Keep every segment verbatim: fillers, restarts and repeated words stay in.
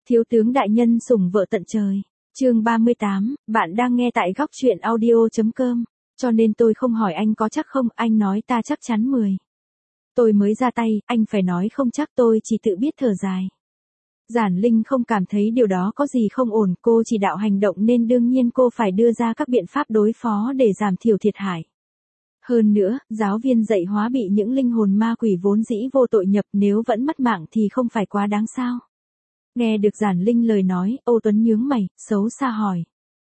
Thiếu tướng đại nhân sủng vợ tận trời. Chương ba mươi tám, bạn đang nghe tại góc truyện audio chấm com, cho nên tôi không hỏi anh có chắc không, anh nói ta chắc chắn mười. Tôi mới ra tay, anh phải nói không chắc, tôi chỉ tự biết thở dài. Giản Linh không cảm thấy điều đó có gì không ổn, cô chỉ đạo hành động nên đương nhiên cô phải đưa ra các biện pháp đối phó để giảm thiểu thiệt hại. Hơn nữa, giáo viên dạy hóa bị những linh hồn ma quỷ vốn dĩ vô tội nhập, nếu vẫn mất mạng thì không phải quá đáng sao. Nghe được Giản Linh lời nói, Âu Tuấn nhướng mày, xấu xa hỏi.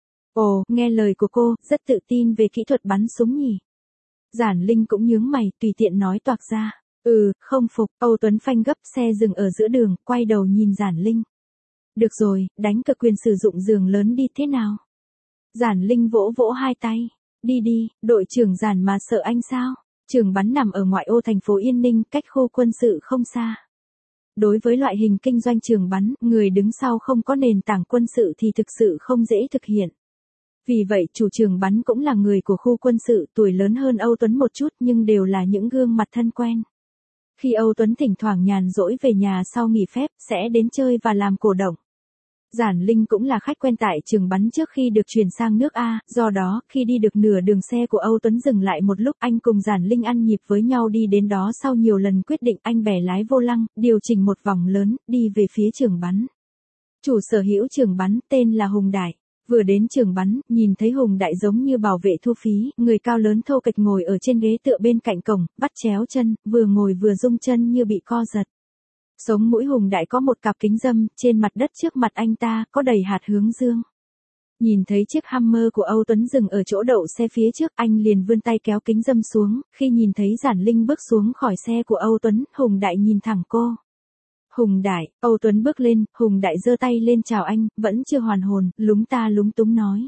Ồ, nghe lời của cô, rất tự tin về kỹ thuật bắn súng nhỉ? Giản Linh cũng nhướng mày, tùy tiện nói toạc ra. Ừ, không phục, Âu Tuấn phanh gấp xe dừng ở giữa đường, quay đầu nhìn Giản Linh. Được rồi, đánh cược quyền sử dụng giường lớn đi thế nào? Giản Linh vỗ vỗ hai tay. Đi đi, đội trưởng Giản mà sợ anh sao? Trường bắn nằm ở ngoại ô thành phố Yên Ninh, cách khu quân sự không xa. Đối với loại hình kinh doanh trường bắn, người đứng sau không có nền tảng quân sự thì thực sự không dễ thực hiện. Vì vậy chủ trường bắn cũng là người của khu quân sự, tuổi lớn hơn Âu Tuấn một chút nhưng đều là những gương mặt thân quen. Khi Âu Tuấn thỉnh thoảng nhàn rỗi về nhà sau nghỉ phép, sẽ đến chơi và làm cổ động. Giản Linh cũng là khách quen tại trường bắn trước khi được chuyển sang nước A, do đó, khi đi được nửa đường xe của Âu Tuấn dừng lại một lúc, anh cùng Giản Linh ăn nhịp với nhau đi đến đó. Sau nhiều lần quyết định, anh bẻ lái vô lăng, điều chỉnh một vòng lớn, đi về phía trường bắn. Chủ sở hữu trường bắn, tên là Hùng Đại. Vừa đến trường bắn, nhìn thấy Hùng Đại giống như bảo vệ thu phí, người cao lớn thô kệch ngồi ở trên ghế tựa bên cạnh cổng, bắt chéo chân, vừa ngồi vừa rung chân như bị co giật. Sống mũi Hùng Đại có một cặp kính râm, trên mặt đất trước mặt anh ta, có đầy hạt hướng dương. Nhìn thấy chiếc Hummer của Âu Tuấn dừng ở chỗ đậu xe phía trước, anh liền vươn tay kéo kính râm xuống, khi nhìn thấy Giản Linh bước xuống khỏi xe của Âu Tuấn, Hùng Đại nhìn thẳng cô. Hùng Đại, Âu Tuấn bước lên, Hùng Đại giơ tay lên chào anh, vẫn chưa hoàn hồn, lúng ta lúng túng nói.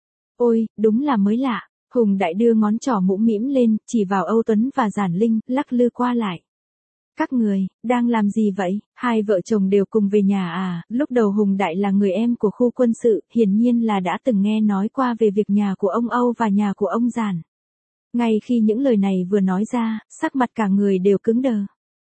Ôi, đúng là mới lạ. Hùng Đại đưa ngón trỏ mũm mĩm lên, chỉ vào Âu Tuấn và Giản Linh, lắc lư qua lại. Các người, đang làm gì vậy? Hai vợ chồng đều cùng về nhà à? Lúc đầu Hùng Đại là người em của khu quân sự, hiển nhiên là đã từng nghe nói qua về việc nhà của ông Âu và nhà của ông Giản. Ngay khi những lời này vừa nói ra, sắc mặt cả người đều cứng đờ.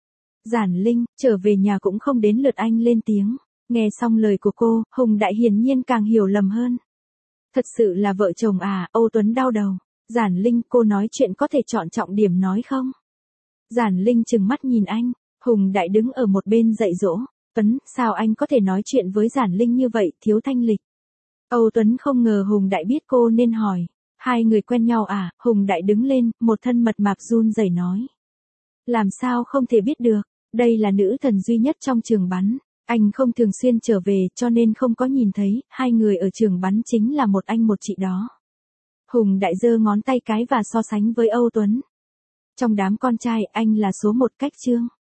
Giản Linh, trở về nhà cũng không đến lượt anh lên tiếng. Nghe xong lời của cô, Hùng Đại hiển nhiên càng hiểu lầm hơn. Thật sự là vợ chồng à? Âu Tuấn đau đầu. Giản Linh, cô nói chuyện có thể chọn trọng điểm nói không? Giản Linh trừng mắt nhìn anh, Hùng Đại đứng ở một bên dạy dỗ. Tuấn, sao anh có thể nói chuyện với Giản Linh như vậy, thiếu thanh lịch? Âu Tuấn không ngờ Hùng Đại biết cô nên hỏi. Hai người quen nhau à? Hùng Đại đứng lên, một thân mật mạp run rẩy nói. Làm sao không thể biết được, đây là nữ thần duy nhất trong trường bắn. Anh không thường xuyên trở về cho nên không có nhìn thấy, hai người ở trường bắn chính là một anh một chị đó. Hùng Đại giơ ngón tay cái và so sánh với Âu Tuấn. Trong đám con trai, anh là số một cách chương.